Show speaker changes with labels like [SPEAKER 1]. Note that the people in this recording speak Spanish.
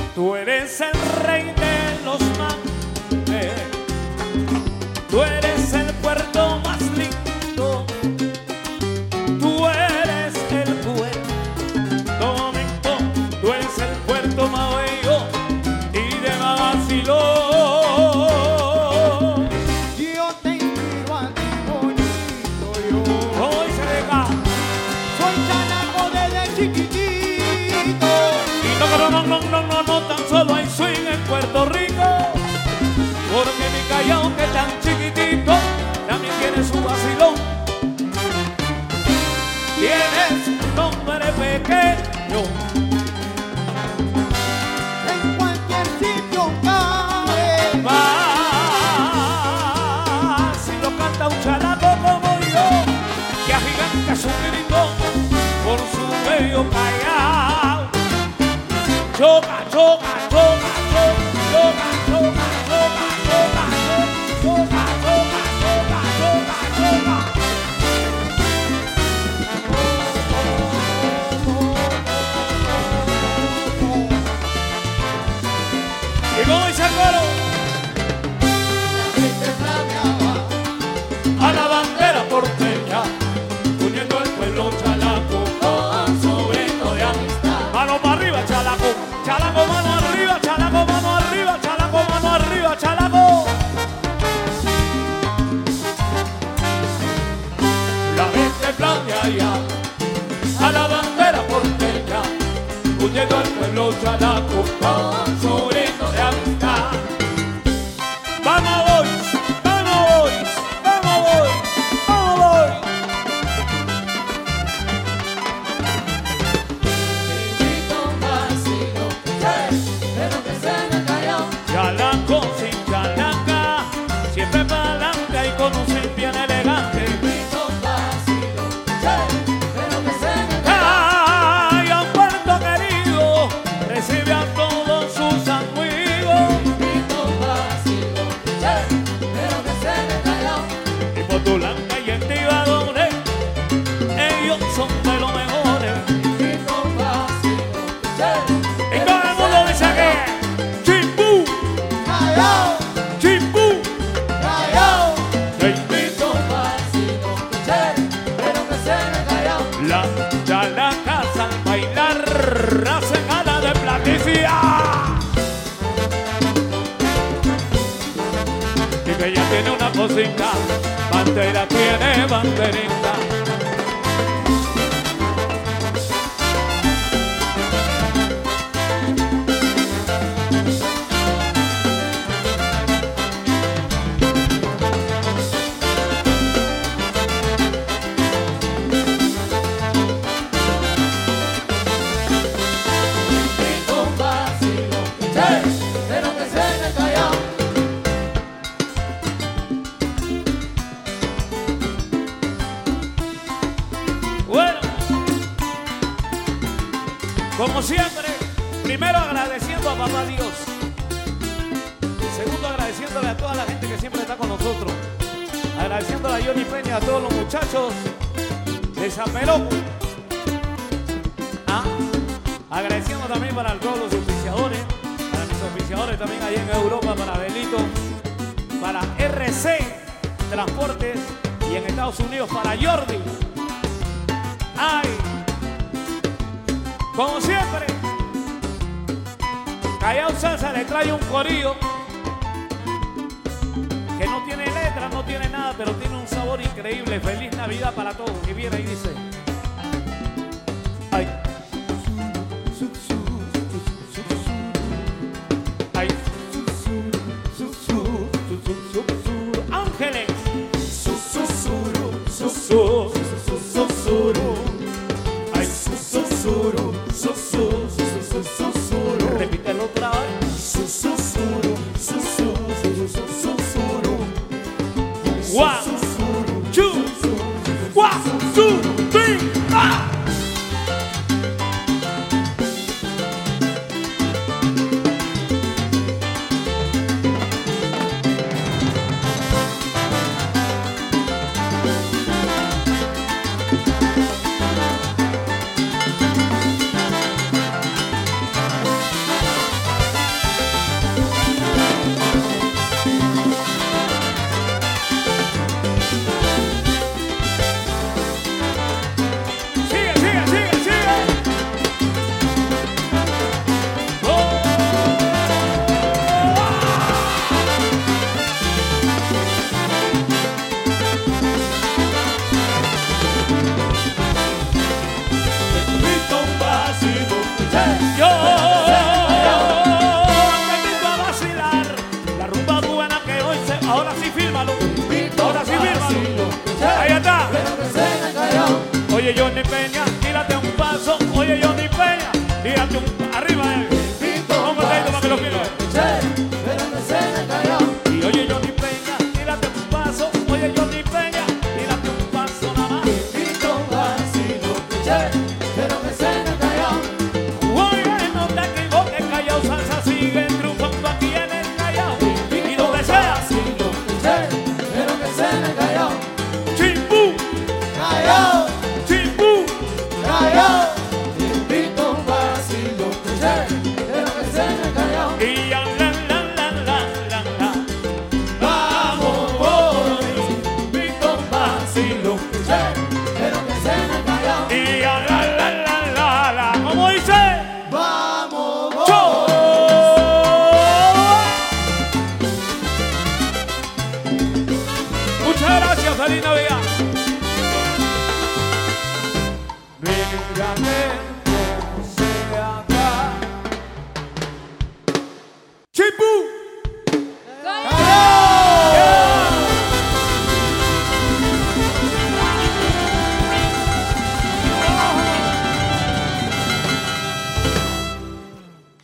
[SPEAKER 1] Tú eres el rey de los mares, tú eres el puerto más lindo, tú eres el puerto momento, tú eres el puerto más bello y de más vacilón.
[SPEAKER 2] Yo te inspiro a ti, bonito yo.
[SPEAKER 1] Hoy se deja.
[SPEAKER 2] Soy chalaco desde chiquitito.
[SPEAKER 1] Y no, tan solo hay swing en Puerto Rico. Porque mi Callao, que es tan chiquitito, también tiene su vacilón. Tienes un nombre pequeño,
[SPEAKER 2] En cualquier sitio cabe.
[SPEAKER 1] más si lo canta un chalaco como yo, que agiganta su grito por su medio Callao. Choca, choca, choca, choca, choca, choca, choca, choca, choca, choca, choca, choca, choca. ¿Y cómo dice el coro? A la bandera porteña, uniendo el pueblo chalaco con su grito de amistad. Mano para arriba, chalaco, chalaco, mano arriba, chalaco, mano arriba, chalaco, mano arriba, chalaco. La gente planea allá, a la bandera porteña, uniendo el pueblo chalaco con su grito de amistad. Vamos boys, vamos boys, vamos boys, vamos boys. Chalaco sin chalaca, siempre palanca y con un swing bien elegante. Ay, a Puerto querido, recibe a todos sus amigos. Y Potulanca y en Tibadores, ellos son de los mejores. Y todo el mundo dice que Chimpú,
[SPEAKER 2] Callao,
[SPEAKER 1] Chimpú.
[SPEAKER 2] Callao.
[SPEAKER 1] Te invito, las chalacas al bailar hacen gala de platicia. Y que ella tiene una cosita, bandera tiene banderita. Bueno, como siempre, primero agradeciendo a Papá Dios. Segundo, agradeciéndole a toda la gente que siempre está con nosotros. Agradeciéndole a Johnny Peña, a todos los muchachos de San Meloco. Agradeciendo también para todos los oficiadores, para mis oficiadores también allá en Europa, para Delito, para RC Transportes y en Estados Unidos para Jordi. Ay, como siempre, Callao Salsa le trae un corillo que no tiene letra, no tiene nada, pero tiene un sabor increíble. Feliz Navidad para todos. Y viene y dice: ay, ay, ángeles, ay, repítelo otra vez. One, two, 1, 2, 3. Vega. Vega, Vega.